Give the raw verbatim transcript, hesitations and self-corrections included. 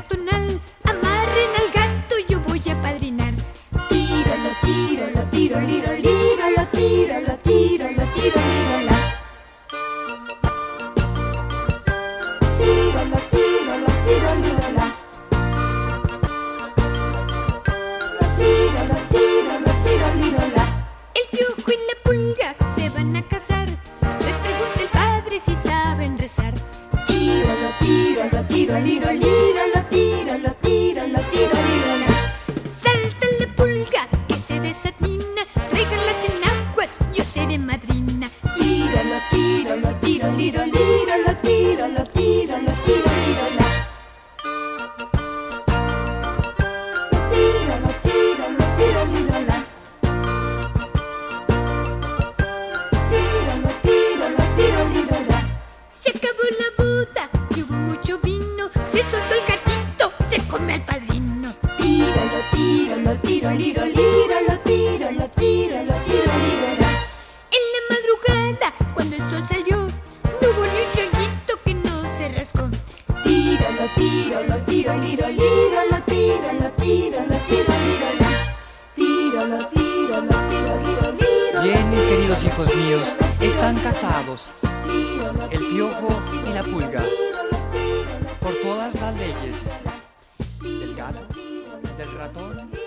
peatonal, amarren al gato, yo voy a padrinar. Tiro, lo tiro, lo tiro, liro, liro, lo tiro, lo tiro, lo tiro, liro, la. Tiro, lo tiro, lo tiro, liro, la. Lo tiro, lo tiro, lo tiro, liro, la. El piojo y la pulga se van a casar. Les pregunta el padre si saben rezar. Tiro, lo tiro, lo tiro, liro, liro, lo tiro, lo tiro, lo tiro, liro, la. Salta la pulga que se desatina. Tráiganlas en aguas, yo seré madrina. Tiro, lo tiro, lo tiro, liro, liro, lo tiro, lo tiro, lo tiro, liro, la. Lo tiro, lo tiro, lo tiro, liro, la. Tiro, lo tiro, lo tiro, liro, la. Se acabó la boda y hubo mucho vino. Se soltó el gatito, se come al padrino. Tiro, lo tiro, lo tiro, liro, liro, lo tiro, lo tiro, lo tiro, liro, la. En la madrugada, cuando el sol salió, no hubo ni un changuito que no se rascó. Tiro, lo tiro, lo tiro, liro, liro, lo tiro, lo tiro, lo tiro, liro, la. Tiro, lo tiro, lo tiro, liro, liro. Bien, queridos hijos míos, están casados el piojo y la pulga por todas las leyes del gato, del ratón